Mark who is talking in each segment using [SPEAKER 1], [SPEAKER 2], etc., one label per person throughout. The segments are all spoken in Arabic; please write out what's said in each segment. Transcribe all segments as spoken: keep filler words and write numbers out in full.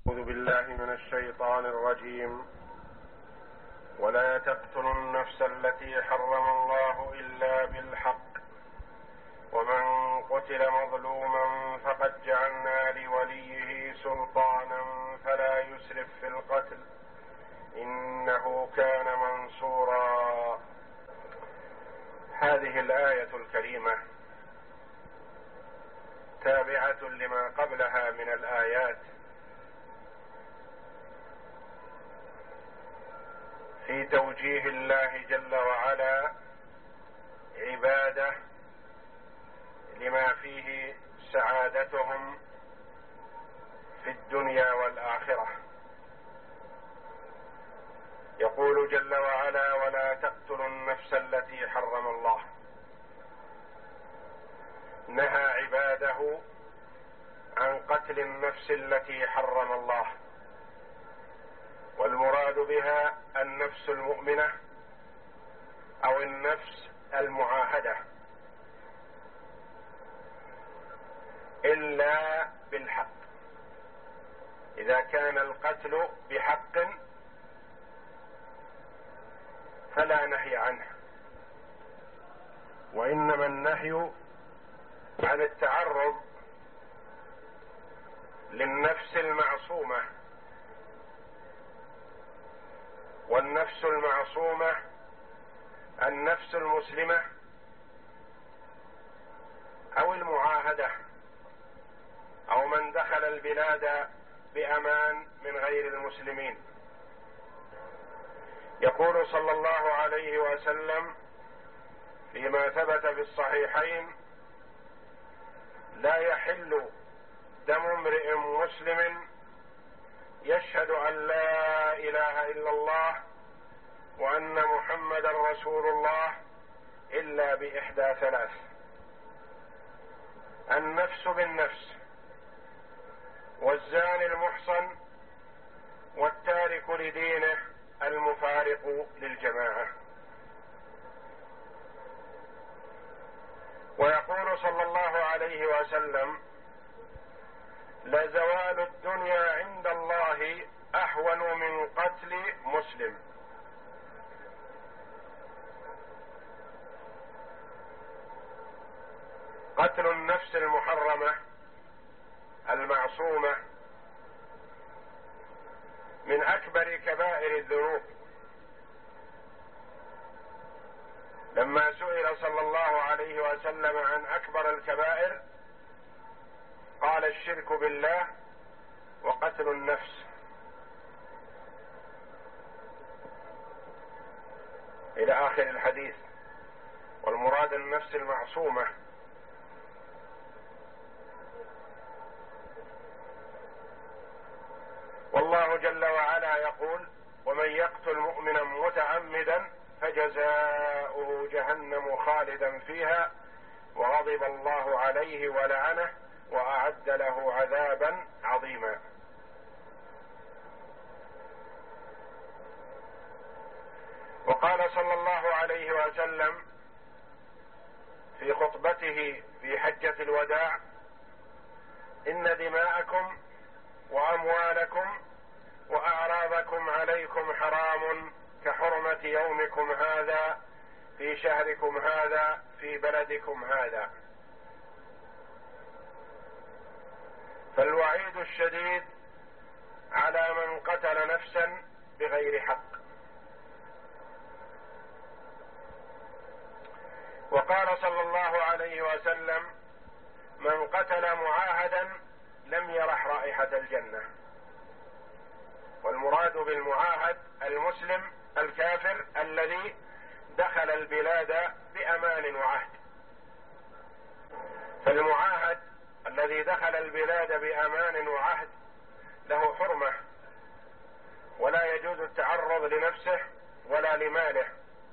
[SPEAKER 1] أعوذ بالله من الشيطان الرجيم. ولا تقتلوا النفس التي حرم الله إلا بالحق ومن قتل مظلوما فقد جعلنا لوليه سلطانا فلا يسرف في القتل إنه كان منصورا. هذه الآية الكريمة تابعة لما قبلها من الآيات في توجيه الله جل وعلا عباده لما فيه سعادتهم في الدنيا والآخرة. يقول جل وعلا: ولا تقتلوا النفس التي حرم الله. نهى عباده عن قتل النفس التي حرم الله، والمراد بها النفس المؤمنة أو النفس المعاهدة، إلا بالحق. إذا كان القتل بحق فلا نهي عنه، وإنما النهي عن التعرض للنفس المعصومة، والنفس المعصومة النفس المسلمة أو المعاهدة أو من دخل البلاد بأمان من غير المسلمين. يقول صلى الله عليه وسلم فيما ثبت في الصحيحين: لا يحل دم امرئ مسلم يشهد أن لا إله إلا الله وأن محمدا رسول الله إلا بإحدى ثلاث: النفس بالنفس، والزاني المحصن، والتارك لدينه المفارق للجماعة. ويقول صلى الله عليه وسلم: لزوال الدنيا عند الله أهون من قتل مسلم. قتل النفس المحرمة المعصومة من أكبر كبائر الذنوب. لما سئل صلى الله عليه وسلم عن أكبر الكبائر قال: الشرك بالله وقتل النفس، إلى آخر الحديث. والمراد النفس المعصومة. والله جل وعلا يقول: ومن يقتل مؤمنا متعمدا فجزاؤه جهنم خالدا فيها وغضب الله عليه ولعنه وأعد له عذابا عظيما. وقال صلى الله عليه وسلم في خطبته في حجة الوداع: إن دماءكم وأموالكم وأعراضكم عليكم حرام كحرمة يومكم هذا في شهركم هذا في بلدكم هذا. فالوعيد الشديد على من قتل نفسا بغير حق. وقال صلى الله عليه وسلم: من قتل معاهدا لم يرح رائحة الجنة. والمراد بالمعاهد المسلم الكافر الذي دخل البلاد بأمان وعهد. فالمعاهد الذي دخل البلاد بأمان وعهد له حرمة، ولا يجوز التعرض لنفسه ولا لماله.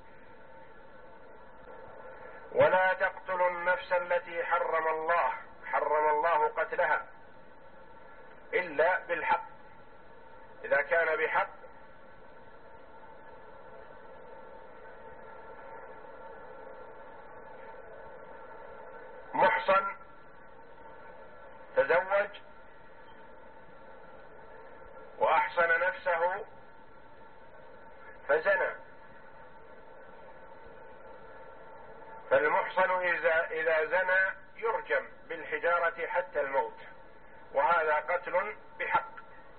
[SPEAKER 1] ولا تقتلوا النفس التي حرم الله، حرم الله قتلها إلا بالحق. إذا كان بحق محصن تزوج امرأته فزنى، فالمحصن إذا, إذا زنى يرجم بالحجارة حتى الموت، وهذا قتل بحق.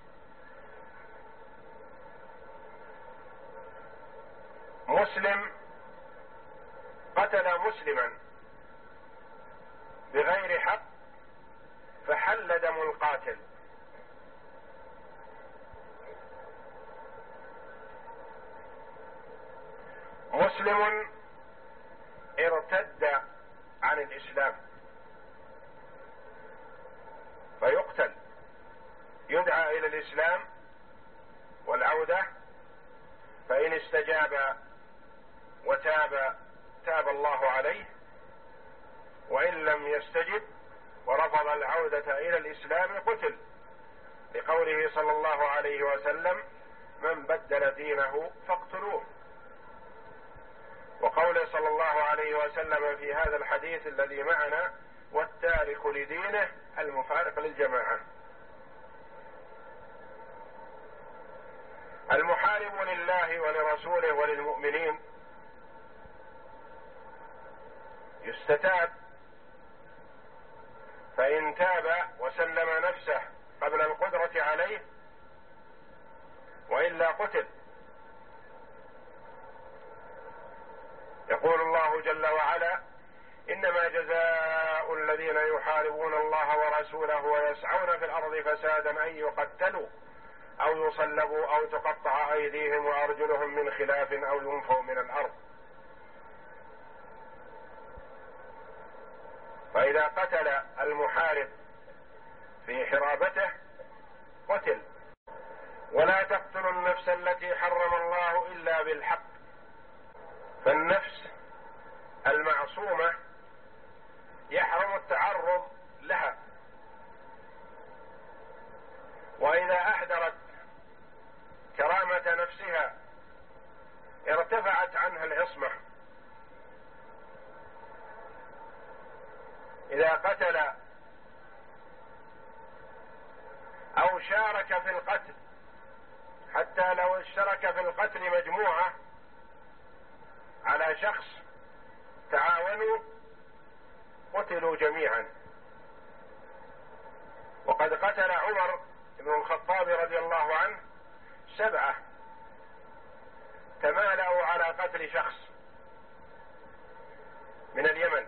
[SPEAKER 1] مسلم قتل مسلما بغير حق فحل دم القاتل. مسلم ارتد عن الإسلام فيقتل، يدعى إلى الإسلام والعودة، فإن استجاب وتاب تاب الله عليه، وإن لم يستجب ورفض العودة إلى الإسلام قتل، لقوله صلى الله عليه وسلم: من بدل دينه فاقتلوه. وقوله صلى الله عليه وسلم في هذا الحديث الذي معنا: والتارك لدينه المفارق للجماعة. المحارب لله ولرسوله وللمؤمنين يستتاب، فإن تاب وسلم نفسه قبل القدرة عليه وإلا قتل. يقول الله جل وعلا: إنما جزاء الذين يحاربون الله ورسوله ويسعون في الأرض فسادا أن يقتلوا أو يصلبوا أو تقطع أيديهم وأرجلهم من خلاف أو ينفوا من الأرض. فإذا قتل المحارب في حرابته قتل. ولا تقتلوا النفس التي حرم الله إلا بالحق، فالنفس المعصومة يحرم التعرض لها، وإذا أهدرت كرامة نفسها ارتفعت عنها العصمة. إذا قتل أو شارك في القتل، حتى لو اشترك في القتل مجموعة على شخص تعاونوا قتلوا جميعا. وقد قتل عمر بن الخطاب رضي الله عنه سبعة تمالأوا على قتل شخص من اليمن،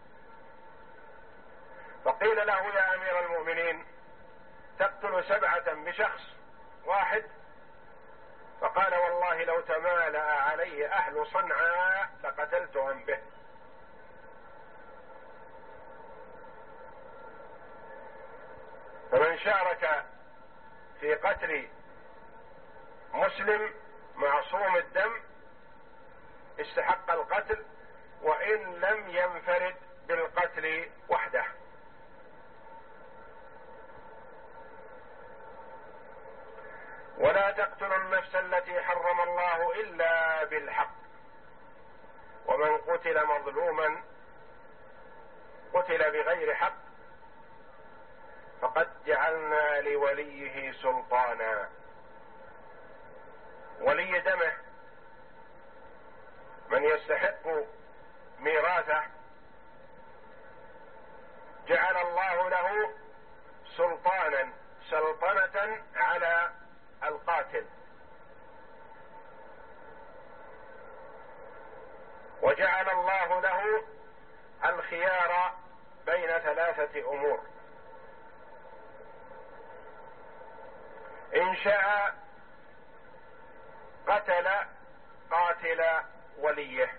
[SPEAKER 1] فقيل له: يا أمير المؤمنين تقتل سبعة بشخص واحد؟ فقال: والله لو تمالأ عليه أهل صنعاء لقتلتهم به. فمن شارك في قتل مسلم معصوم الدم استحق القتل، وإن لم ينفرد بالقتل وحده. ولا تقتلوا النفس التي حرم الله إلا بالحق، ومن قتل مظلوما قتل بغير حق فقد جعلنا لوليه سلطانا. ولي دمه من يستحق ميراثه جعل الله له سلطانا، سلطنة على القاتل، وجعل الله له الخيار بين ثلاثة أمور: إن شاء قتل قاتل وليه،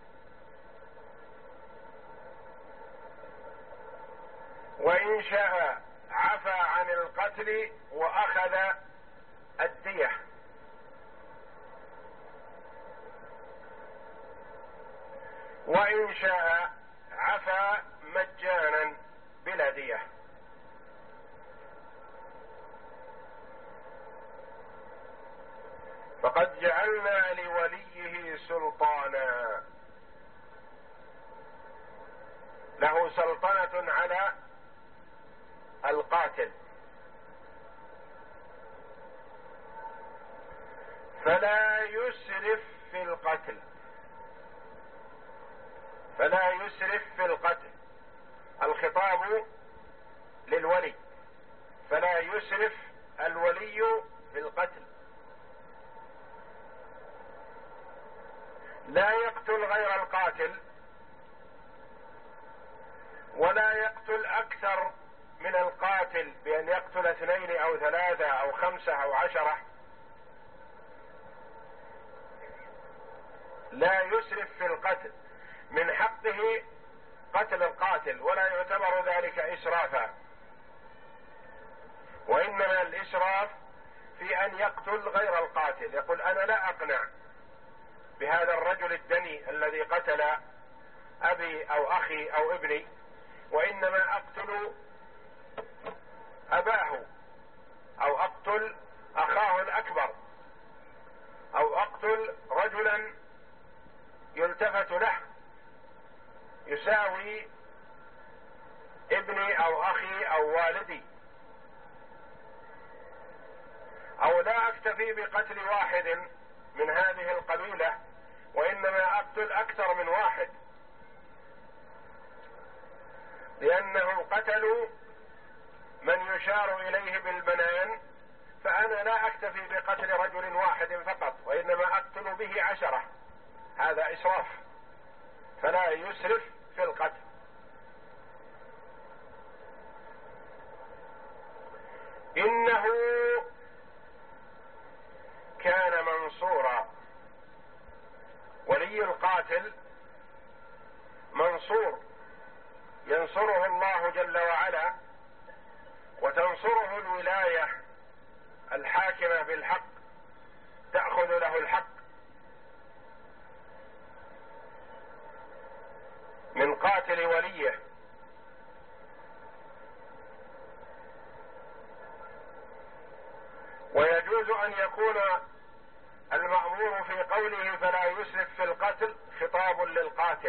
[SPEAKER 1] وإن شاء عفى عن القتل وأخذ الدية، وإن شاء عفى مجانا بلا دية. فقد جعلنا لوليه سلطانا، له سلطنة على القاتل. فلا يسرف في القتل فلا يسرف في القتل الخطاب للولي، فلا يسرف الولي في القتل، لا يقتل غير القاتل ولا يقتل أكثر من القاتل بأن يقتل اثنين أو ثلاثة أو خمسة أو عشرة، لا يسرف في القتل، من حقه قتل القاتل ولا يعتبر ذلك إسرافا، وإنما الإسراف في أن يقتل غير القاتل، يقول أنا لا أقنع بهذا الرجل الدني الذي قتل أبي أو أخي أو ابني، وإنما أقتل أباه أو أقتل أخاه الأكبر أو أقتل رجلا يلتفت له يساوي ابني أو أخي أو والدي، أو لا أكتفي بقتل واحد من هذه القبيلة وإنما أقتل أكثر من واحد، لأنهم قتلوا من يشار إليه بالبنان، فأنا لا أكتفي بقتل رجل واحد فقط وإنما أقتل به عشرة، هذا إسراف، فلا يسرف في القتل. إنه كان منصورا، ولي القاتل منصور ينصره الله جل وعلا، وتنصره الولاية الحاكمة بالحق، تأخذ له الحق من قاتل وليه، ويجوز أن يكون المأمور في قوله فلا يسرف في القتل خطاب للقاتل،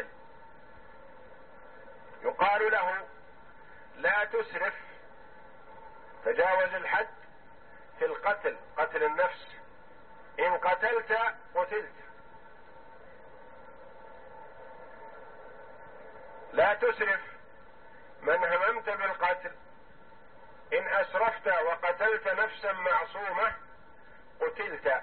[SPEAKER 1] يقال له لا تسرف، تجاوز الحد في القتل، قتل النفس، إن قتلت قتلت، لا تسرف من هممت بالقتل، إن أسرفت وقتلت نفسا معصومة قتلت،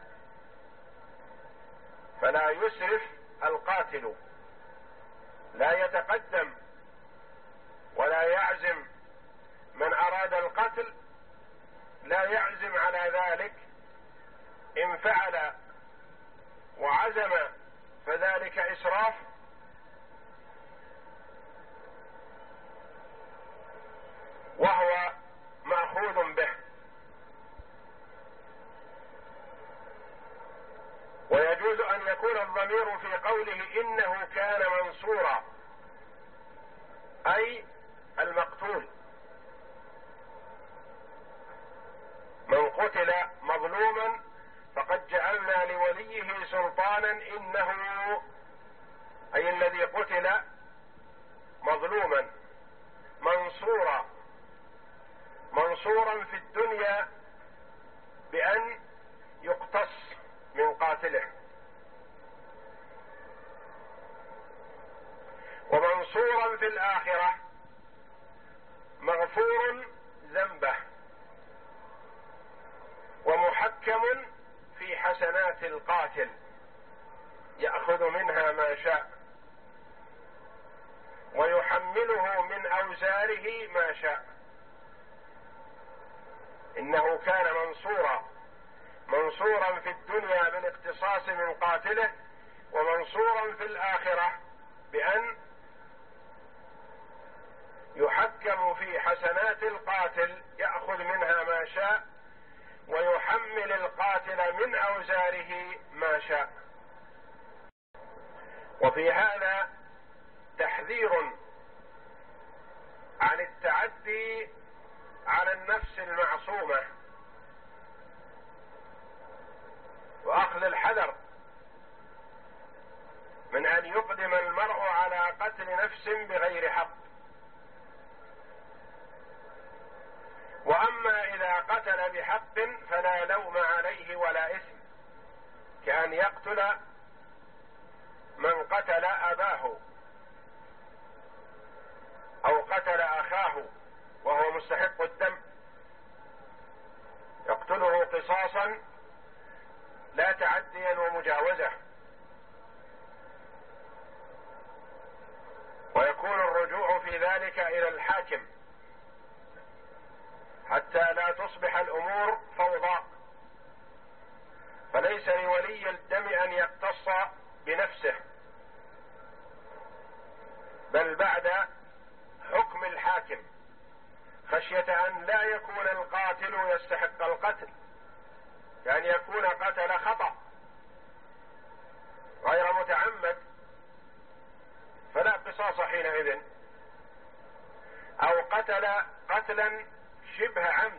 [SPEAKER 1] فلا يسرف القاتل، لا يتقدم ولا يعزم، من أراد القتل لا يعزم على ذلك، إن فعل وعزم فذلك إسراف، وهو مأخوذ به. ويجوز أن يكون الضمير في قوله إنه كان منصورا أي المقتول، من قتل مظلوما فقد جعلنا لوليه سلطانا إنه أي الذي قتل مظلوما منصورا، منصورا في الدنيا بأن يقتص من قاتله، ومنصورا في الآخرة مغفور ذنبه ومحكم في حسنات القاتل يأخذ منها ما شاء ويحمله من أوزاره ما شاء. إنه كان منصورا، منصورا في الدنيا بالاقتصاص من قاتله، ومنصورا في الآخرة بأن يحكم في حسنات القاتل يأخذ منها ما شاء ويحمل القاتل من أوزاره ما شاء. وفي هذا تحذير عن التعدي على النفس المعصومة، وأخذ الحذر من أن يقدم المرء على قتل نفس بغير حق. وأما إذا قتل بحق فلا لوم عليه ولا إثم، كأن يقتل من قتل أباه أو قتل أخاه وهو مستحق الدم، يقتله قصاصا لا تعديا ومجاوزة، ويكون الرجوع في ذلك إلى الحاكم حتى لا تصبح الأمور فوضى. فليس لولي الدم أن يقتص بنفسه، بل بعد حكم الحاكم، خشية أن لا يكون القاتل يستحق القتل، كأن يكون قتل خطأ غير متعمد فلا قصاص حينئذ، أو قتل قتلا شبه عمد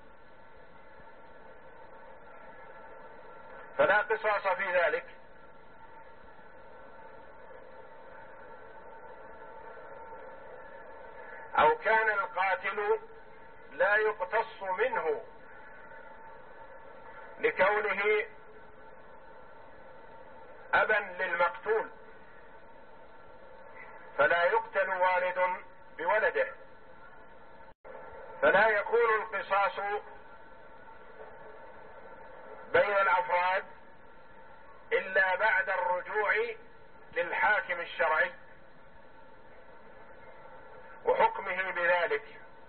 [SPEAKER 1] فلا قصاص في ذلك. أو كان القاتل لا يقتص منه لكونه أبا للمقتول، فلا يقتل والد بولده، فلا يكون القصاص بين الأفراد إلا بعد الرجوع للحاكم الشرعي وحكمه بذلك،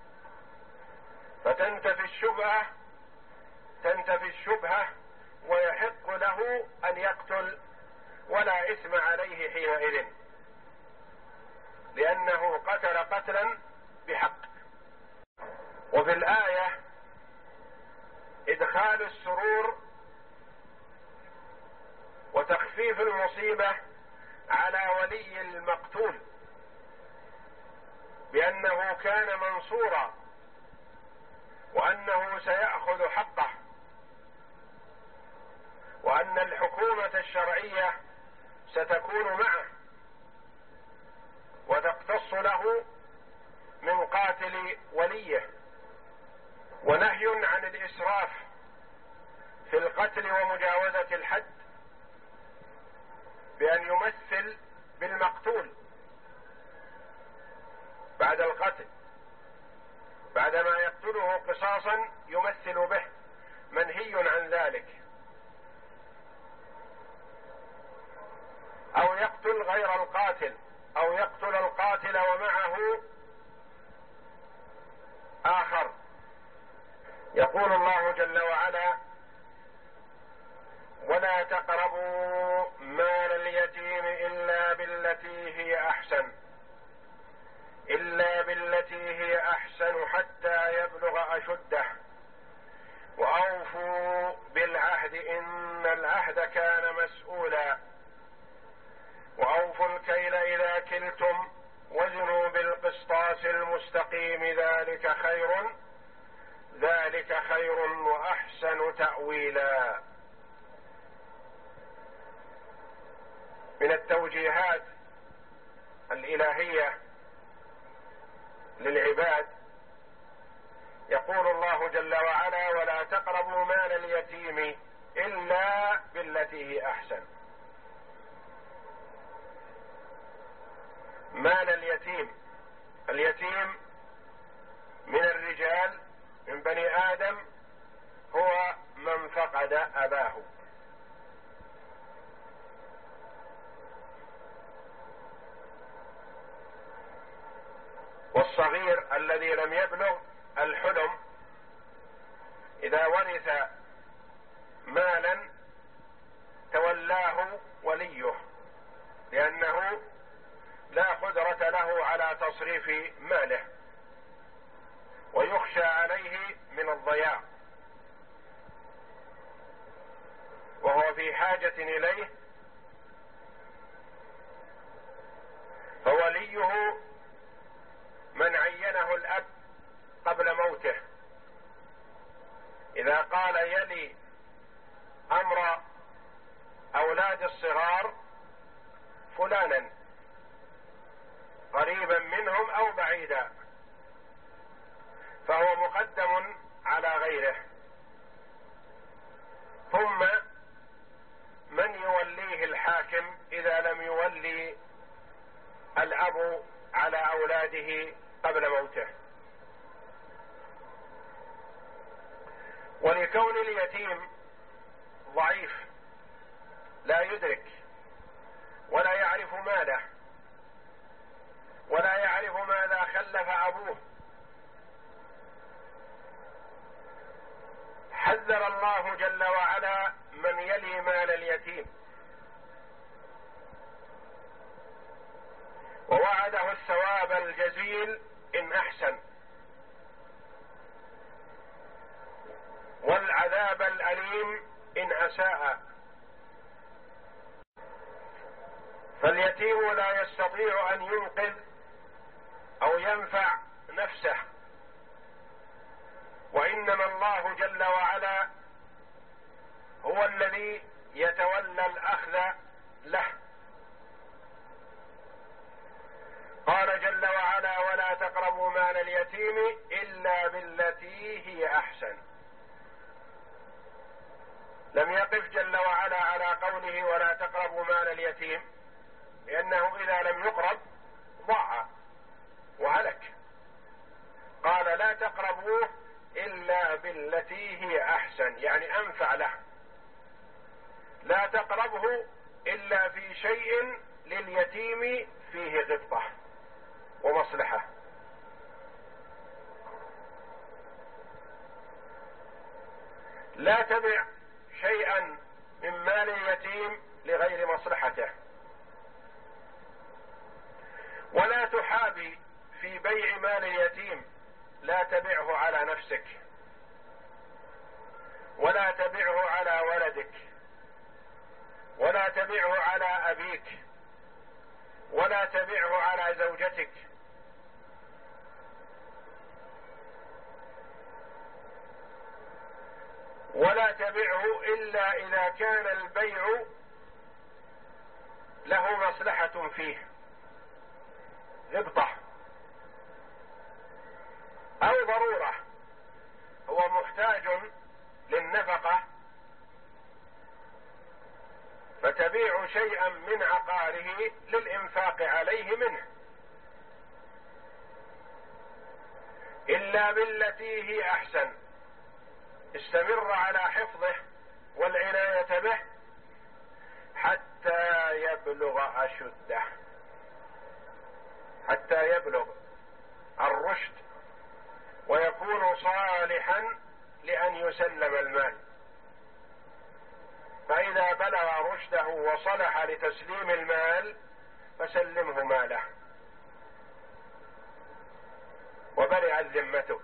[SPEAKER 1] فتنتفي الشبهة تنتفي الشبهة ويحق له أن يقتل ولا إثم عليه حينئذ، لأنه قتل قتلا بحق. وفي الآية إدخال السرور وتخفيف المصيبة على ولي المقتول بأنه كان منصورا وأنه سيأخذ حقه، وأن الحكومة الشرعية ستكون معه وتقتص له من قاتل وليه. ونهي عن الإسراف في القتل ومجاوزة الحد بأن يمثل بالمقتول بعد القتل، بعدما يقتله قصاصا يمثل به، منهي عن ذلك. أو يقتل غير القاتل، أو يقتل القاتل ومعه آخر. يقول الله جل وعلا: ولا تقربوا مال اليتيم إلا بالتي هي أحسن إلا بالتي هي أحسن حتى يبلغ أشده وأوفوا بالعهد إن العهد كان مسؤولا وأوفوا الكيل إذا كلتم وزنوا بالقسطاس المستقيم ذلك خير ذلك خير وأحسن تأويلا. من التوجيهات الإلهية للعباد يقول الله جل وعلا: ولا تقربوا مال اليتيم إلا بالتي هي أحسن. مال اليتيم، اليتيم من الرجال من بني آدم هو من فقد أباه، والصغير الذي لم يبلغ الحلم إذا ورث مالا تولاه وليه، لأنه لا قدرة له على تصريف ماله ويخشى عليه من الضياع وهو في حاجة إليه، فوليه من عينه الأب قبل موته، إذا قال يلي أمر أولاد الصغار فلانا قريبا منهم أو بعيدا، فهو مقدم على غيره. ثم الأب على أولاده قبل موته. ولكون اليتيم ضعيف لا يدرك ولا يعرف ماله ولا يعرف ماذا خلف أبوه، حذر الله جل وعلا من يلي مال اليتيم، ووعده الثواب الجزيل إن أحسن، والعذاب الأليم إن أساء. فاليتيم لا يستطيع أن ينقذ أو ينفع نفسه، وإنما الله جل وعلا هو الذي يتولى الأخذ له. قال جل وعلا: ولا تقربوا مال اليتيم إلا بالتي هي أحسن. لم يقف جل وعلا على قوله ولا تقربوا مال اليتيم، لأنه إذا لم يقرب ضاع وهلك. قال: لا تقربوه إلا بالتي هي أحسن، يعني أنفع له. لا تقربه إلا في شيء لليتيم فيه غبطة ومصلحة. لا تبع شيئا من مال اليتيم لغير مصلحته، ولا تحابي في بيع مال اليتيم. لا تبعه على نفسك، ولا تبعه على ولدك، ولا تبعه على أبيك، ولا تبعه على زوجتك. ولا تبعه إلا إذا كان البيع له مصلحة فيه، غبطة أو ضرورة، هو محتاج للنفقة فتبيع شيئا من عقاره للإنفاق عليه منه، إلا بالتي هي أحسن. استمر على حفظه والعناية به حتى يبلغ أشده، حتى يبلغ الرشد ويكون صالحا لأن يسلم المال. فإذا بلغ رشده وصلح لتسليم المال فسلمه ماله وبرئت ذمتك.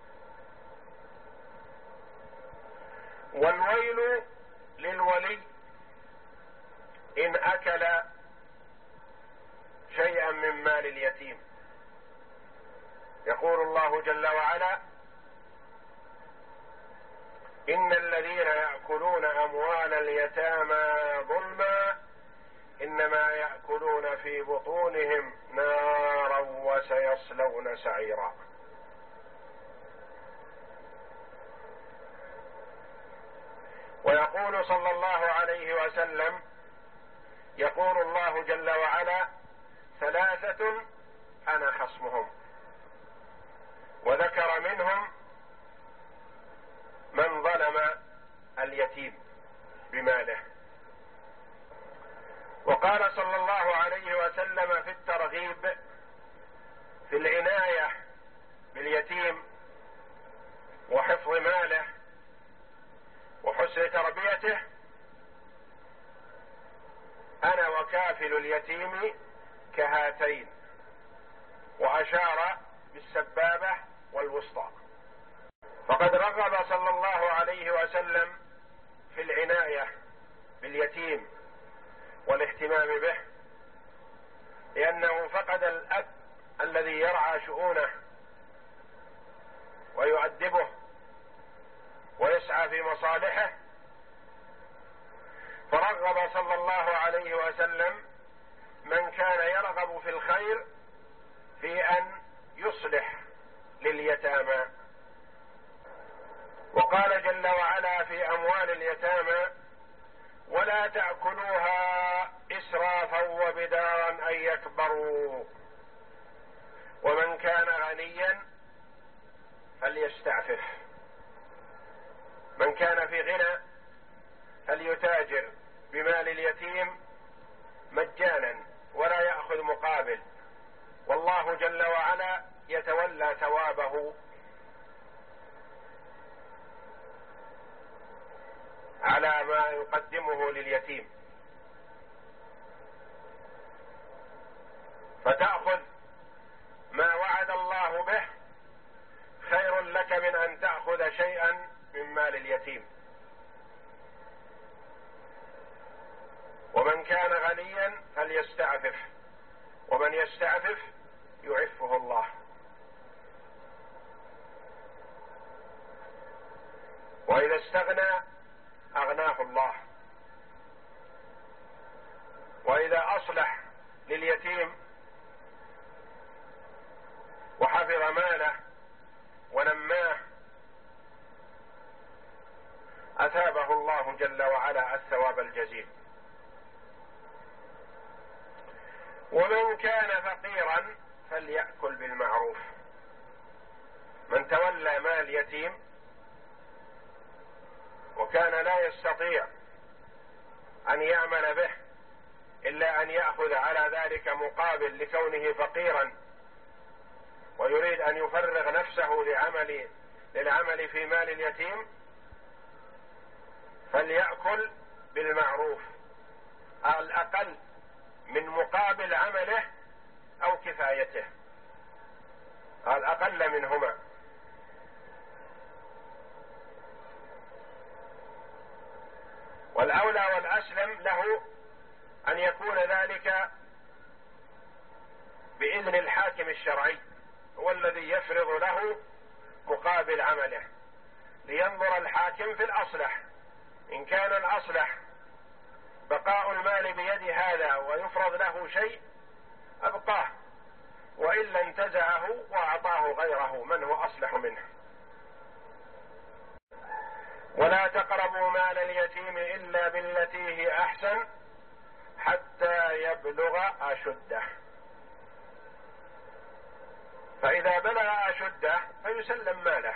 [SPEAKER 1] والويل للولي إن أكل شيئا من مال اليتيم. يقول الله جل وعلا: إن الذين يأكلون أموال اليتامى ظلما إنما يأكلون في بطونهم نارا وسيصلون سعيرا. ويقول صلى الله عليه وسلم: يقول الله جل وعلا: ثلاثة أنا خصمهم. وذكر منهم من ظلم اليتيم بماله. وقال صلى الله عليه وسلم في الترغيب في العناية باليتيم وحفظ ماله وحسن تربيته: أنا وكافل اليتيم كهاتين، وأشار بالسبابة والوسطى. فقد رغب صلى الله عليه وسلم في العناية باليتيم والاهتمام به، لأنه فقد الأب الذي يرعى شؤونه ويؤدبه ويسعى في مصالحه. فرغب صلى الله عليه وسلم من كان يرغب في الخير في أن يصلح لليتامى. وقال جل وعلا في أموال اليتامى: ولا تأكلوها إسرافا وبدارا أن يكبروا ومن كان غنيا فليستعفف. من كان في غنى فليتاجر بمال اليتيم مجانا ولا يأخذ مقابل، والله جل وعلا يتولى ثوابه على ما يقدمه لليتيم. فتأخذ ما وعد الله به خير لك من أن تأخذ شيئا من مال اليتيم. ومن كان غنيا فليستعفف، ومن يستعفف يعفه الله. وإذا استغنى أغناه الله. وإذا أصلح لليتيم وحفظ ماله ونماه أثابه الله جل وعلا الثواب الجزيل. ومن كان فقيرا فليأكل بالمعروف. من تولى مال يتيم وكان لا يستطيع أن يعمل به إلا أن يأخذ على ذلك مقابل لكونه فقيرا ويريد أن يفرغ نفسه لعمل للعمل في مال اليتيم، فليأكل بالمعروف، على الأقل من مقابل عمله أو كفايته، على الأقل منهما. والأولى والأسلم له أن يكون ذلك بإذن الحاكم الشرعي، هو الذي يفرض له مقابل عمله، لينظر الحاكم في الأصلح. إن كان الأصلح بقاء المال بيد هذا ويفرض له شيء أبقاه، وإلا انتزعه وأعطاه غيره من هو أصلح منه. ولا تقربوا مال اليتيم إلا بالتي هي أحسن حتى يبلغ أشده. فإذا بلغ أشده فيسلم ماله،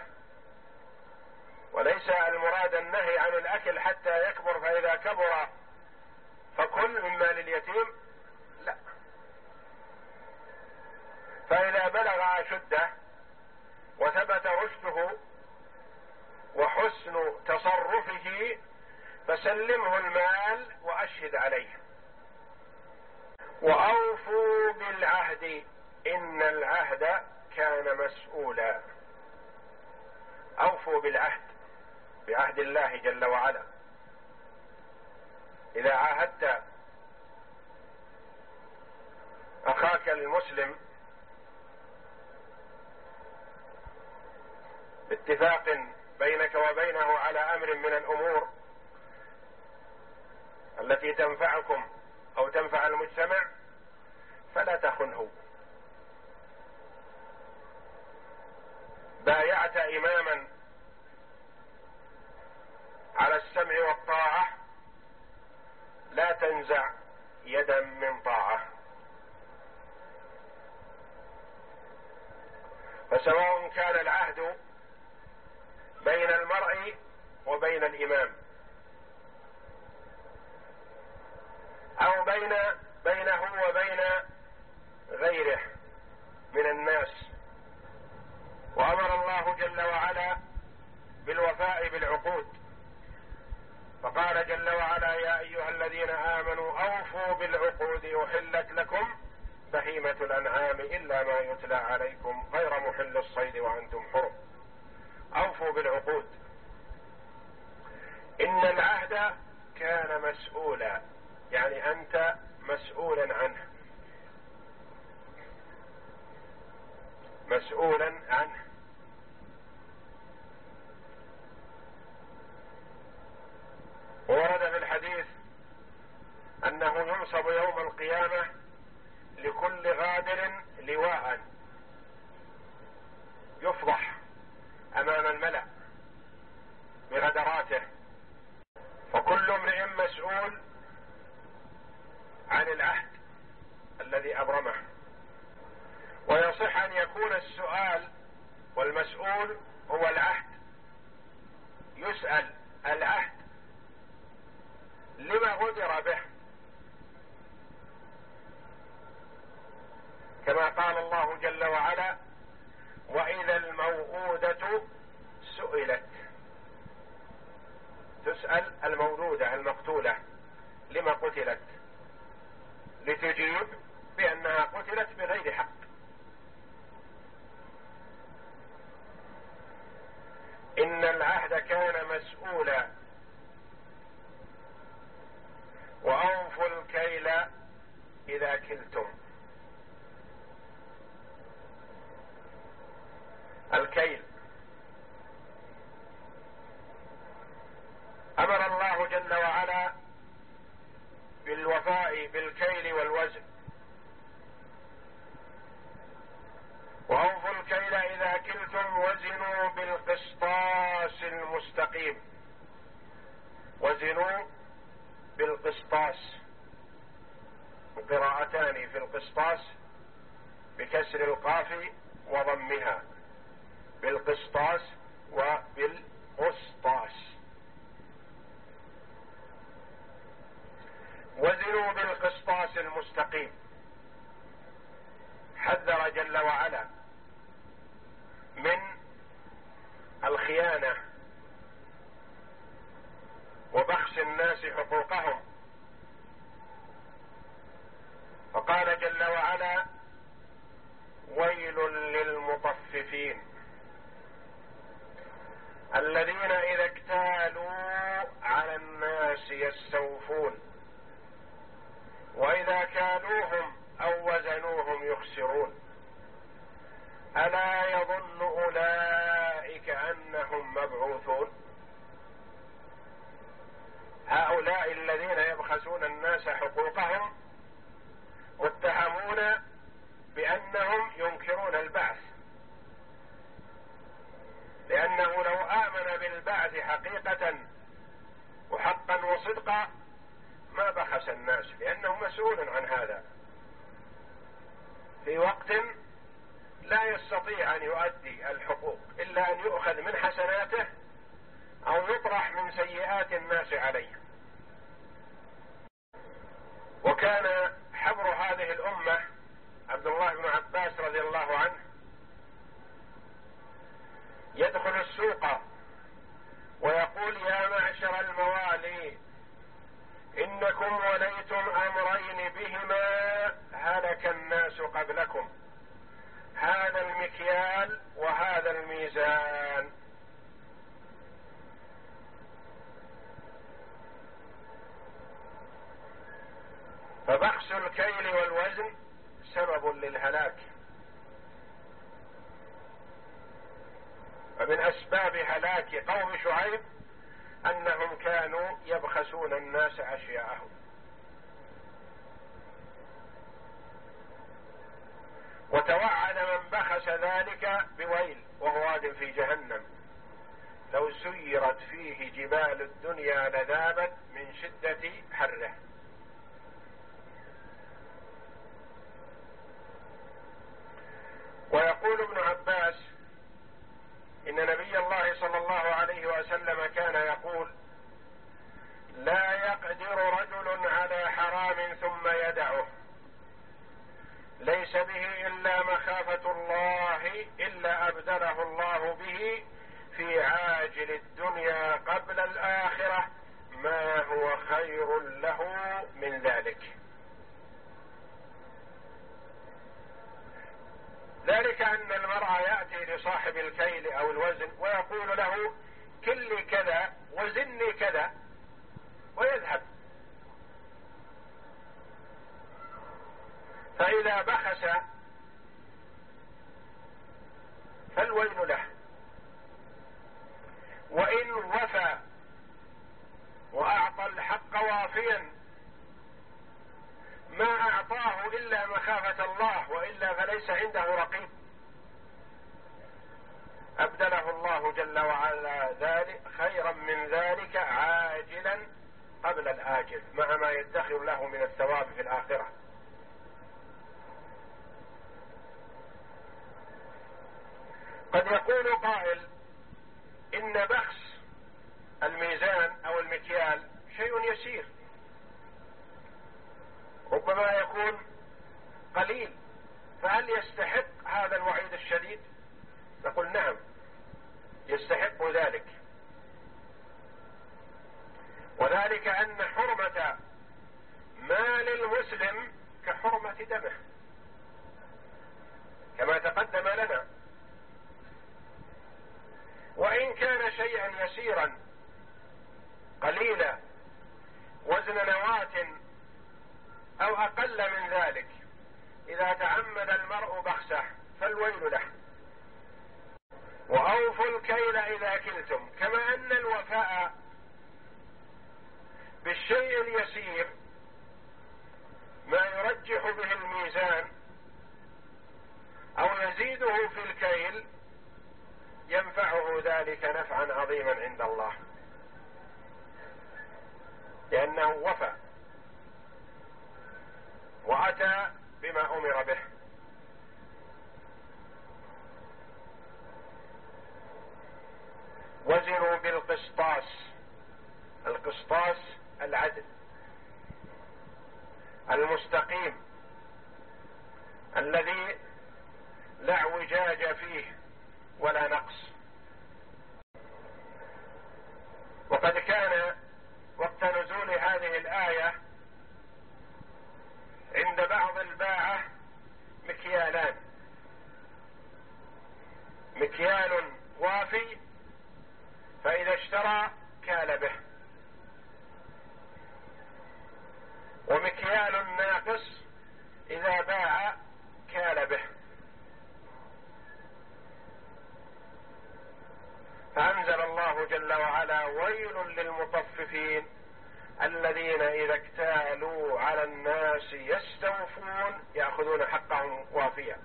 [SPEAKER 1] وليس المراد النهي عن الأكل حتى يكبر، فإذا كبر فكل من مال اليتيم، لا. فإذا بلغ أشده وثبت رشده وحسن تصرفه فسلمه المال وأشهد عليه. وأوفوا بالعهد إن العهد كان مسؤولا. أوفوا بالعهد، بعهد الله جل وعلا. إذا عاهدت أخاك المسلم باتفاق بينك وبينه على أمر من الأمور التي تنفعكم أو تنفع المجتمع فلا تخنه. بايعت إماما على السمع والطاعة لا تنزع يدا من طاعة. فسواء كان العهد بين المرء وبين الإمام أو بين بينه وبين غيره من الناس، وأمر الله جل وعلا بالوفاء بالعقود، فقال جل وعلا: يا أيها الذين آمنوا أوفوا بالعقود أحلت لكم بهيمة الأنعام إلا ما يتلى عليكم غير محل الصيد وأنتم حرم. أوفوا بالعقود. إن العهد كان مسؤولا، يعني أنت مسؤولا عنه، مسؤولا عنه. ورد في الحديث أنه ينصب يوم القيامة لكل غادر لواء يفضح أمام الملأ بغدراته، فكل امرئ مسؤول عن العهد الذي أبرمه. ويصح أن يكون السؤال والمسؤول هو العهد، يسأل العهد لما غدر به، كما قال الله جل وعلا: وإذا الموءودة سئلت. تسأل المولودة المقتولة لما قتلت، لتجيب بأنها قتلت بغير حق. إن العهد كان مسؤولا وأوفوا الكيل إذا كلتم. الكيل أمر الله جل وعلا بالوفاء بالكيل والوزن، وأوفوا الكيل إذا كلتم وزنوا بالقسطاس المستقيم. وزنوا بالقسطاس، قراءتان في القسطاس بكسر القاف وضمها، بالقسطاس وبالقسطاس. وزنوا بالقسطاس المستقيم. حذر جل وعلا من الخيانة وبخس الناس حقوقهم، فقال جل وعلا: ويل للمطففين الذين إذا اكتالوا على الناس يستوفون وإذا كالوهم أو وزنوهم يخسرون ألا يظن أولئك أنهم مبعوثون. هؤلاء الذين يبخسون الناس حقوقهم متهمون بأنهم ينكرون البعث، لأنه لو آمن بالبعث حقيقة وحقا وصدقا ما بخس الناس، لأنه مسؤول عن هذا في وقت لا يستطيع أن يؤدي الحقوق إلا أن يؤخذ من حسناته أو يطرح من سيئات الناس عليه. وكان حبر هذه الأمة عبد الله بن عباس رضي الله عنه يدخل السوق ويقول: يا معشر الموالي إنكم وليتم أمرين بهما هلك الناس قبلكم، هذا المكيال وهذا الميزان. فبخس الكيل والوزن سبب للهلاك. ومن أسباب هلاك قوم شعيب أنهم كانوا يبخسون الناس أشياءهم. وتوعد من بخس ذلك بويل وهو واد في جهنم لو سيرت فيه جبال الدنيا لذابت من شدة حره. ويقول ابن عباس إن نبي الله صلى الله عليه وسلم كان يقول: لا يقدر رجل على حرام ثم يدعه ليس به إلا مخافة الله إلا أبدله الله به في عاجل الدنيا قبل الآخرة ما هو خير له من ذلك. ذلك أن المرء يأتي لصاحب الكيل أو الوزن ويقول له: كل كذا وزني كذا، ويذهب. فإذا بخس فالويل له، وإن وفى وأعطى الحق وافيا ما أعطاه إلا مخافة الله، وإلا فليس عنده رقيب، أبدله الله جل وعلا ذلك خيرا من ذلك عاجلا قبل الآجل مع ما يدخر له من الثواب في الآخرة. قد يقول قائل إن بخس الميزان أو المكيال شيء يسير، ربما يكون قليل، فهل يستحق هذا الوعيد الشديد؟ نقول نعم، يستحق ذلك، وذلك أن حرمة مال المسلم كحرمة دمه كما تقدم لنا. وإن كان شيئا يسيرا قليلا وزن نواة أو أقل من ذلك، إذا تعمد المرء بخسه فالويل له. وأوفوا الكيل إذا كلتم، كما أن الوفاء بالشيء اليسير ما يرجح به الميزان أو يزيده في الكيل ينفعه ذلك نفعا عظيما عند الله، لأنه وفى وأتى بما أمر به. وزنوا بالقسطاس، القسطاس العدل المستقيم الذي لا اعوجاج فيه ولا نقص. وقد كان وقت نزول هذه الآية عند بعض الباعة مكيالان، مكيال وافي فإذا اشترى كال به، ومكيال ناقص إذا باع كال به. فأنزل الله جل وعلا: ويل للمطففين الذين إذا اكتالوا على الناس يستوفون يأخذون حقهم وافيا،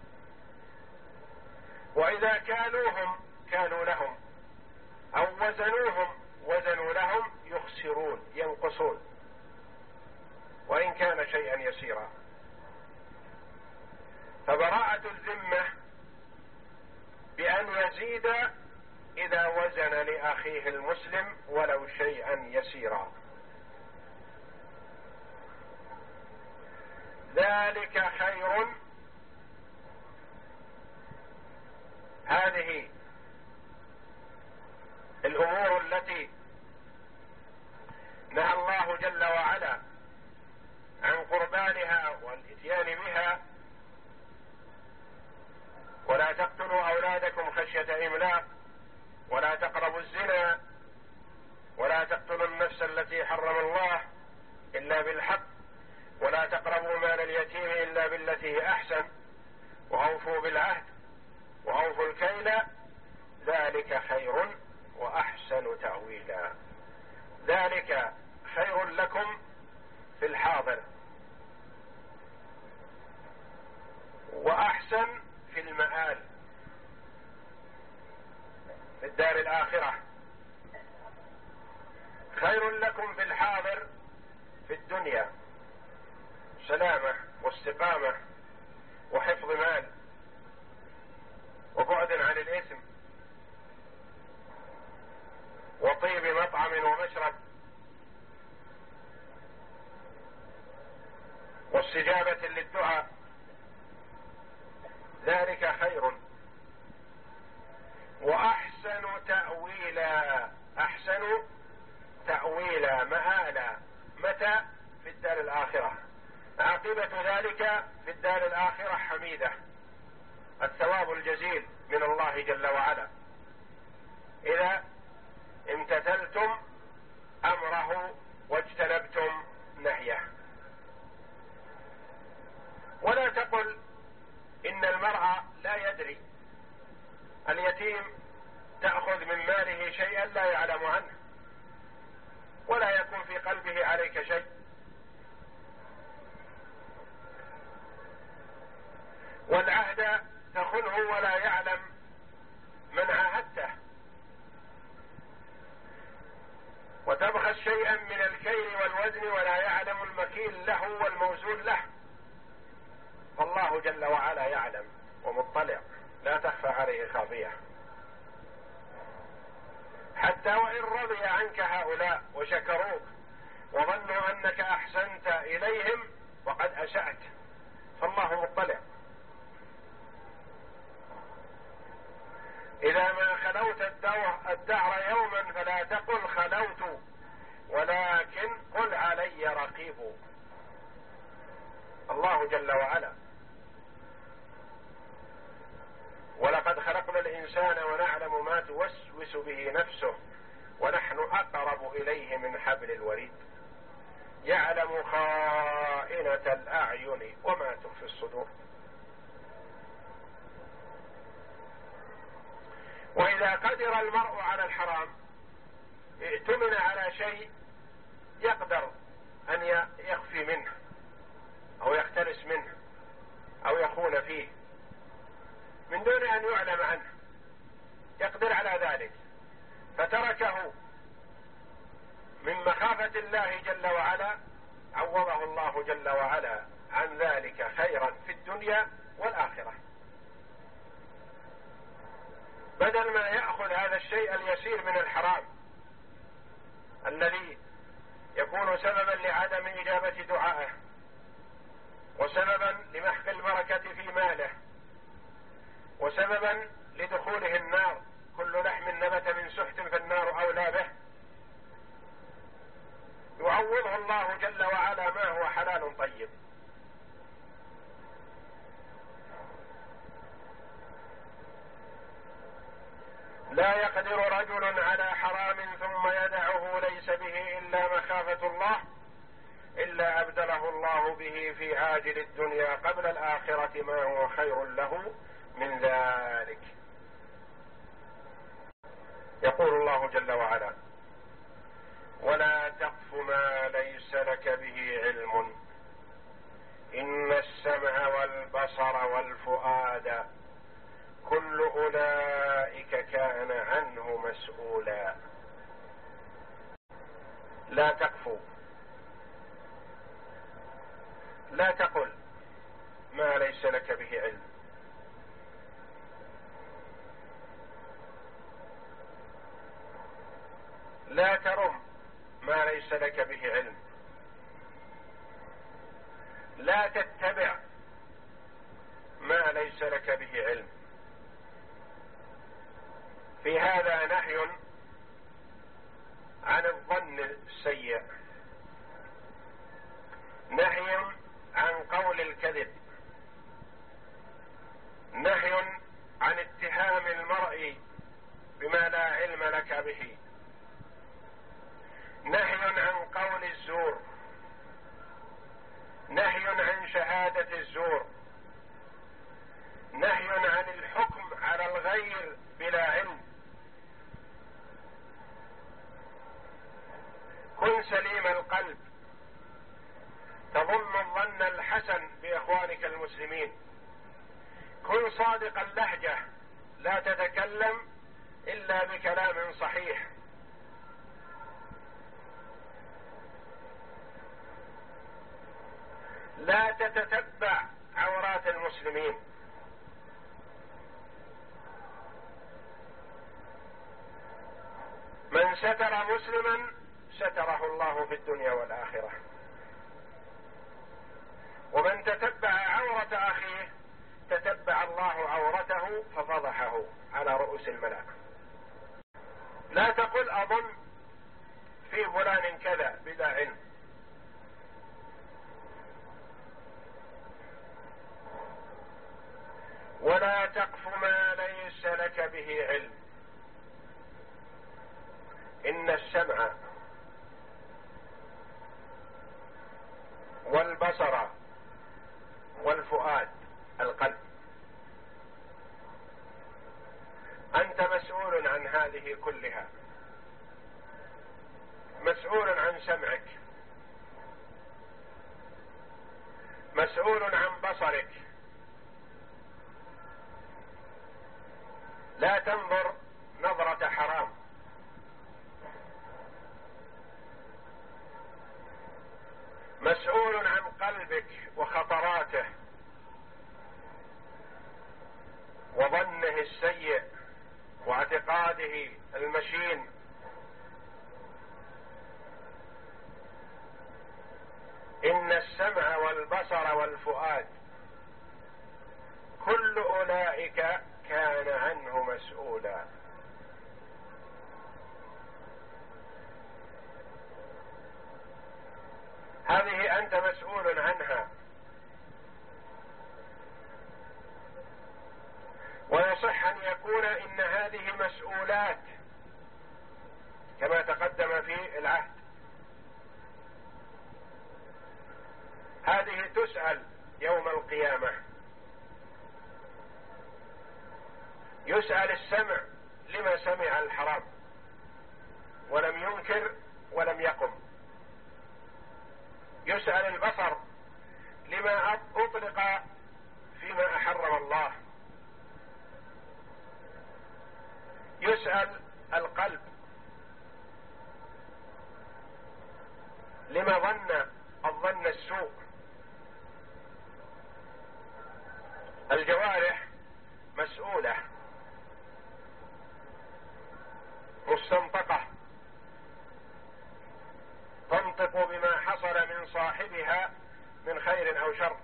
[SPEAKER 1] وإذا كالوهم كالوا لهم أو وزنوهم وزنوا لهم يخسرون ينقصون، وإن كان شيئا يسيرا. فبراءة الذمة بأن يزيد إذا وزن لأخيه المسلم ولو شيئا يسيرا. ذلك خير. هذه الأمور التي نهى الله جل وعلا عن قربانها والإتيان بها: ولا تقتلوا أولادكم خشية إملاق، ولا تقربوا الزنا، ولا تقتلوا النفس التي حرم الله إلا بالحق، ولا تقربوا مال اليتيم إلا بالتي هي أحسن، وأوفوا بالعهد وأوفوا الكيل، ذلك خير وأحسن تأويلا. ذلك خير لكم في الحاضر، وأحسن في المآل في الدار الآخرة. خير لكم في الحاضر في الدنيا سلامة واستقامة وحفظ مال وبعد عن الإثم وطيب مطعم ومشرب واستجابة للدعاء. ذلك خير وأحسن تأويلا. أحسن تأويلا، مآلا. متى؟ في الدار الآخرة. عاقبة ذلك في الدار الآخرة حميدة، الثواب الجزيل من الله جل وعلا إذا امتثلتم أمره واجتنبتم نهيه. ولا تقل إن المرء لا يدري، اليتيم تأخذ من ماله شيئا لا يعلم عنه ولا يكون في قلبه عليك شيء. والعهد تخنه ولا يعلم من عاهدته، وتبخس شيئا من الكيل والوزن ولا يعلم المكيل له والموزون له، فالله جل وعلا يعلم ومطلع. لا تخفى عليه خافية. حتى وإن رضي عنك هؤلاء وشكروك وظنوا أنك أحسنت إليهم وقد أسأت، فالله مطلع. إذا ما خلوت الدهر يوما فلا تقل خلوت، ولكن قل علي رقيب. الله جل وعلا. ولقد خلقنا الإنسان ونعلم ما توسوس به نفسه ونحن أقرب إليه من حبل الوريد، يعلم خائنة الأعين وما تخفي الصدور. وإذا قدر المرء على الحرام ائتمن على شيء يقدر أن يخفي منه أو يختلس منه أو يخون فيه من دون أن يعلم عنه، يقدر على ذلك فتركه من مخافة الله جل وعلا، عوضه الله جل وعلا عن ذلك خيرا في الدنيا والآخرة، بدل ما يأخذ هذا الشيء اليسير من الحرام الذي يكون سببا لعدم إجابة دعائه وسببا لمحق البركة في ماله وسببا لدخوله النار. كل لحم نبت من سحت فالنار أولى به. يعوضه الله جل وعلا ما هو حلال طيب. لا يقدر رجل على حرام ثم يدعه ليس به إلا مخافة الله إلا أبدله الله به في عاجل الدنيا قبل الآخرة ما هو خير له من ذلك. يقول الله جل وعلا: ولا تقف ما ليس لك به علم إن السمع والبصر والفؤاد كل أولئك كان عنه مسؤولا. لا تقف، لا تقل ما ليس لك به علم. لا ترم ما ليس لك به علم. لا تتبع ما ليس لك به علم. في هذا نهي عن الظن السيء، نهي عن قول الكذب، نهي عن اتهام المرء بما لا علم لك به، نهي عن قول الزور، نهي عن شهادة الزور، نهي عن الحكم على الغير بلا علم. كن سليم القلب، تظن الظن الحسن بإخوانك المسلمين. كن صادق اللهجة، لا تتكلم إلا بكلام صحيح. لا تتتبع عورات المسلمين. من ستر مسلما ستره الله في الدنيا والآخرة، ومن تتبع عورة أخيه تتبع الله عورته ففضحه على رؤوس الملائكة. لا تقل أظن في فلان كذا بلا علم. ولا تقف ما ليس لك به علم إن السمع والبصر والفؤاد القلب. أنت مسؤول عن هذه كلها، مسؤول عن سمعك، مسؤول عن بصرك. لا تنظر نظرة حرام. مسؤول عن قلبك وخطراته وظنك ظنه السيء واعتقاده المشين. إن السمع والبصر والفؤاد كل أولئك كان عنه مسؤولا. هذه أنت مسؤول عنها، ويصح أن يكون إن هذه مسؤولات كما تقدم في العهد. هذه تسأل يوم القيامة. يسأل السمع لما سمع الحرام ولم ينكر ولم يقم. يسأل البصر لما أطلق فيما أحرم الله. يسأل القلب لما ظن الظن السوء. الجوارح مسؤولة مستنطقة، تنطق بما حصل من صاحبها من خير أو شر.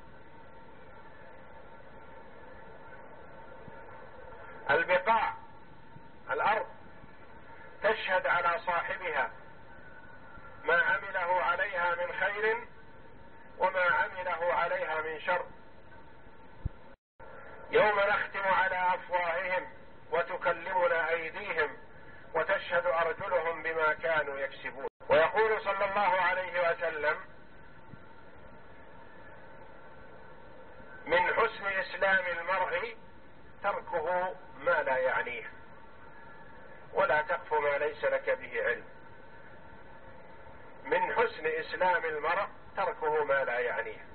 [SPEAKER 1] البقاع الأرض تشهد على صاحبها ما عمله عليها من خير وما عمله عليها من شر. يوم نختم على أفواههم وتكلمنا أيديهم وتشهد أرجلهم بما كانوا يكسبون. ويقول صلى الله عليه وسلم: من حسن إسلام المرء تركه ما لا يعنيه، ولا تقف ما ليس لك به علم. من حسن إسلام المرء تركه ما لا يعنيه.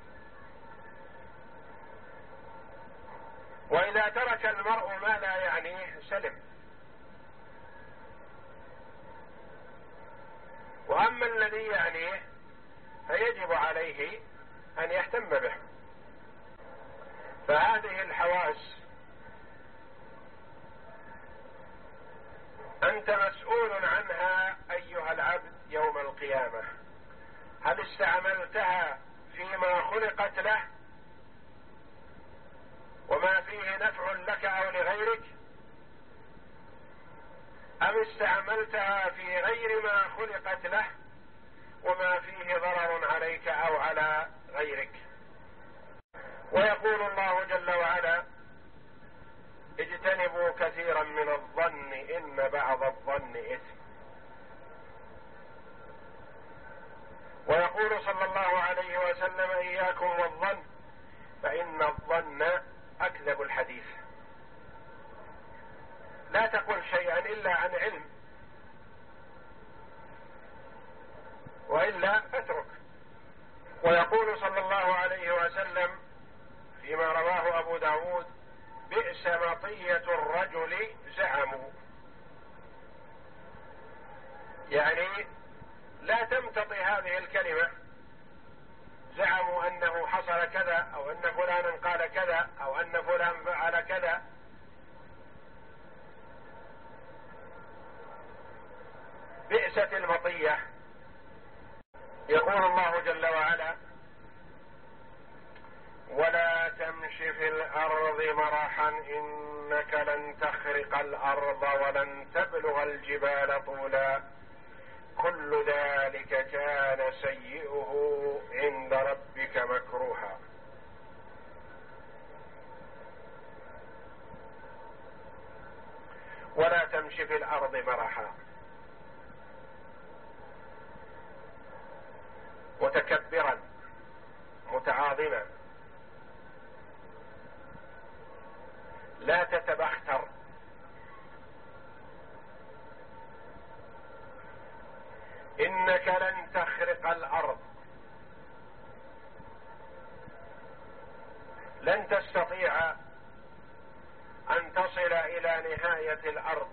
[SPEAKER 1] وإذا ترك المرء ما لا يعنيه سلم. وأما الذي يعنيه فيجب عليه أن يهتم به. فهذه الحواس أنت مسؤول عنها أيها العبد يوم القيامة. هل استعملتها فيما خلقت له وما فيه نفع لك أو لغيرك، أم استعملتها في غير ما خلقت له وما فيه ضرر عليك أو على غيرك؟ ويقول الله جل وعلا: اجتنبوا كثيرا من الظن إن بعض الظن إثم. ويقول صلى الله عليه وسلم: إياكم والظن فإن الظن أكذب الحديث. لا تقل شيئا إلا عن علم، وإلا فاترك. ويقول صلى الله عليه وسلم فيما رواه أبو داود: بئس مطية الرجل زعموا. يعني لا تمتطي هذه الكلمة. زعموا أنه حصل كذا، أو أن فلانا قال كذا، أو أن فلان فعل كذا. بئست المطية. يقول الله جل وعلا: ولا تمش في الأرض مرحا إنك لن تخرق الأرض ولن تبلغ الجبال طولا كل ذلك كان سيئه عند ربك مكروها. ولا تمش في الأرض مرحا، متكبرا متعاظما. لا تتبختر. إنك لن تخرق الأرض، لن تستطيع أن تصل إلى نهاية الأرض،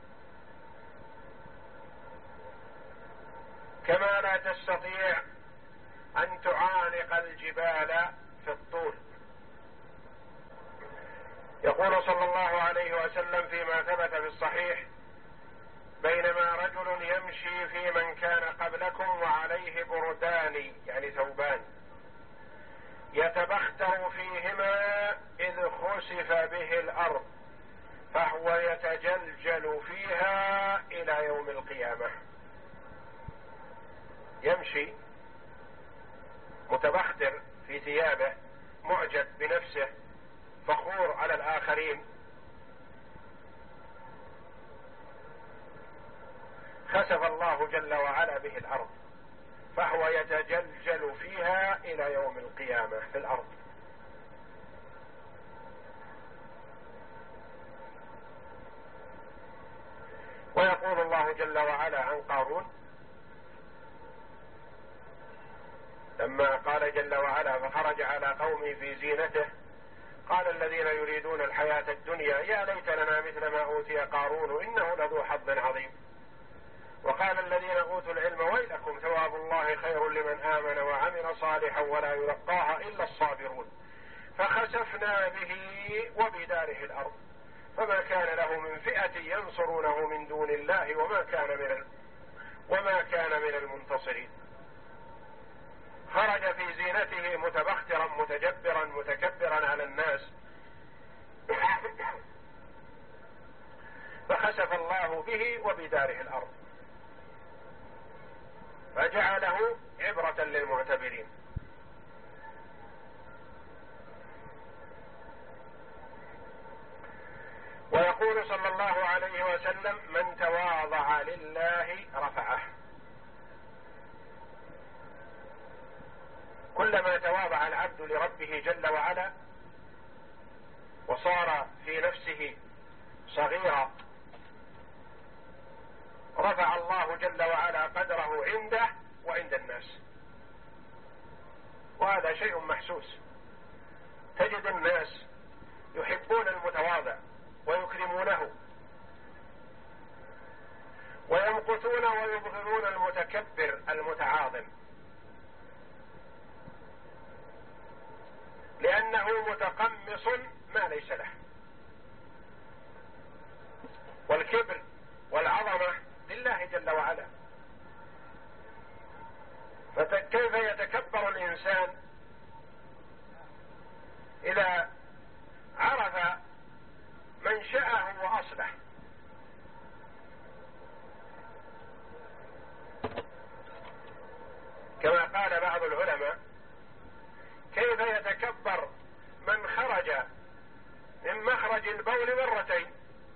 [SPEAKER 1] كما لا تستطيع أن تعانق الجبال في الطول. يقول صلى الله عليه وسلم فيما ثبت في الصحيح: بينما رجل يمشي في من كان قبلكم وعليه بردان يعني ثوبان يتبختر فيهما إذ خسف به الأرض فهو يتجلجل فيها إلى يوم القيامة. يمشي متبختر في ثيابه معجب بنفسه فخور على الآخرين، خسف الله جل وعلا به الأرض فهو يتجلجل فيها إلى يوم القيامة في الأرض. ويقول الله جل وعلا عن قارون لما قال جل وعلا: فخرج على قومه في زينته قال الذين يريدون الحياة الدنيا يا ليت لنا مثل ما أوتي قارون إنه لذو حظ عظيم. وقال الذين أوتوا العلم ويلكم ثواب الله خير لمن آمن وعمل صالحا ولا يلقاها إلا الصابرون. فخسفنا به وبداره الأرض فما كان له من فئة ينصرونه من دون الله وما كان من وما كان من المنتصرين. خرج في زينته متبخترا متجبرا متكبرا على الناس فخسف الله به وبداره الأرض فجعله عبرة للمعتبرين. ويقول صلى الله عليه وسلم: من تواضع لله رفعه. كلما تواضع العبد لربه جل وعلا وصار في نفسه صغيرا رفع الله جل وعلا قدره عنده وعند الناس، وهذا شيء محسوس. تجد الناس يحبون المتواضع ويكرمونه ويمقتون ويبغضون المتكبر المتعاظم، لأنه متقمص ما ليس له. والكبر والعظمة لله جل وعلا، فكيف يتكبر الإنسان إذا عرف منشأه وأصله؟ كما قال بعض العلماء: كيف يتكبر من خرج من مخرج البول مرتين؟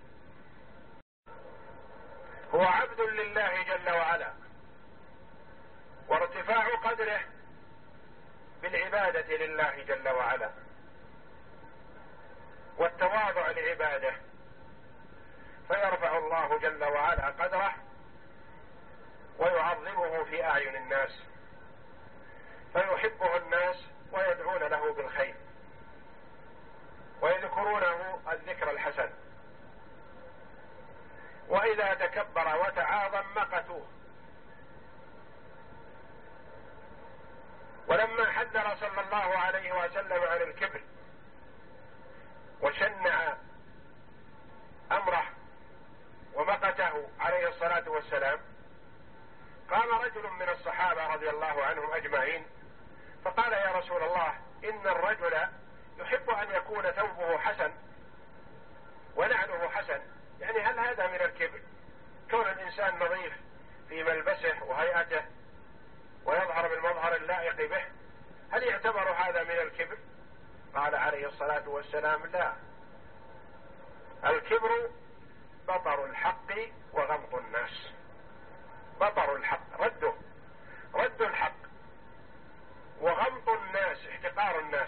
[SPEAKER 1] هو عبد لله جل وعلا، وارتفاع قدره بالعبادة لله جل وعلا والتواضع لعباده، فيرفع الله جل وعلا قدره ويعظمه في أعين الناس فيحبه الناس ويدعون له بالخير ويذكرونه الذكر الحسن. وإذا تكبر وتعاظم مقتوه. ولما حذر صلى الله عليه وسلم عن الكبر وشنع أمره ومقته عليه الصلاة والسلام، قام رجل من الصحابة رضي الله عنهم أجمعين فقال: يا رسول الله، إن الرجل يحب أن يكون ثوبه حسن ونعله حسن، يعني هل هذا من الكبر؟ كون الإنسان نظيف في ملبسه وهيئته ويظهر بالمظهر اللائق به، هل يعتبر هذا من الكبر؟ قال عليه الصلاة والسلام: لا، الكبر بطر الحق وغمط الناس. بطر الحق رده رد الحق، وغمط الناس احتقار الناس.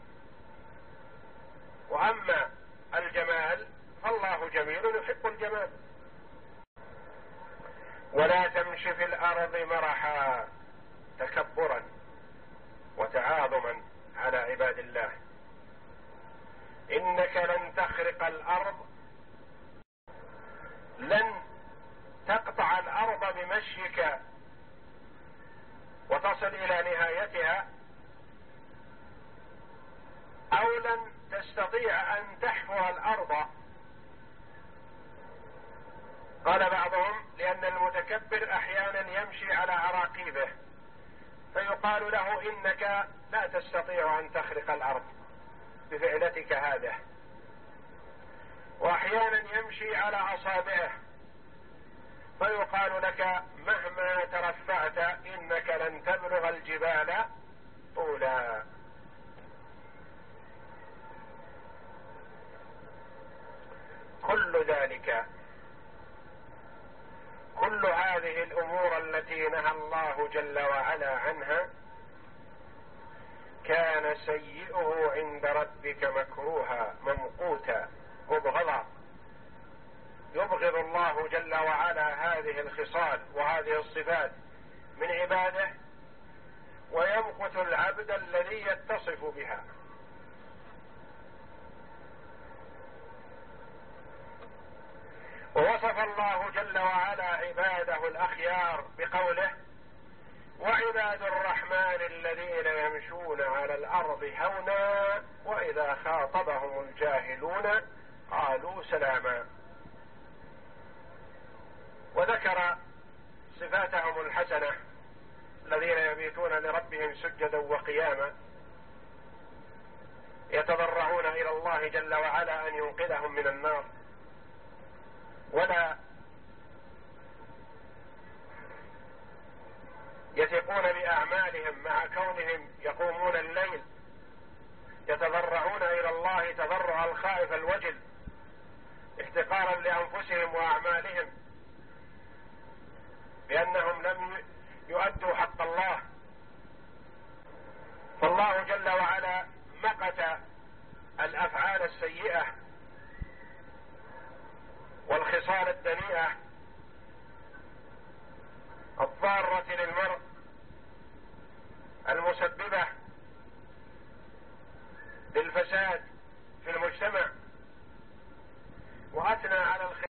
[SPEAKER 1] وأما الجمال فالله جميل يحب الجمال. ولا تمش في الأرض مرحا تكبرا وتعاظما على عباد الله، إنك لن تخرق الأرض، لن تقطع الأرض بمشيك وتصل إلى نهايتها، أو لن تستطيع أن تحفر الأرض. قال بعضهم لأن المتكبر أحيانا يمشي على عراقيبه فيقال له إنك لا تستطيع أن تخرق الأرض بفعلتك هذا، وأحيانا يمشي على أصابعه فيقال لك مهما ترفعت إنك لن تبلغ الجبال طولا. كل ذلك، كل هذه الأمور التي نهى الله جل وعلا عنها كان سيئه عند ربك مكروها ممقوتا مبغضا. يبغض الله جل وعلا هذه الخصال وهذه الصفات من عباده، ويمقت العبد الذي يتصف بها. ووصف الله جل وعلا عباده الأخيار بقوله: وعباد الرحمن الذين يمشون على الأرض هونا وإذا خاطبهم الجاهلون قالوا سلاما. وذكر صفاتهم الحسنة الذين يبيتون لربهم سجدا وقياما، يتضرعون إلى الله جل وعلا أن ينقذهم من النار، ولا يثقون بأعمالهم مع كونهم يقومون الليل، يتضرعون إلى الله تضرع الخائف الوجل احتقارا لأنفسهم وأعمالهم لأنهم لم يؤدوا حق الله. فالله جل وعلا مقت الأفعال السيئة والخصال الدنيئة الضارة للمرء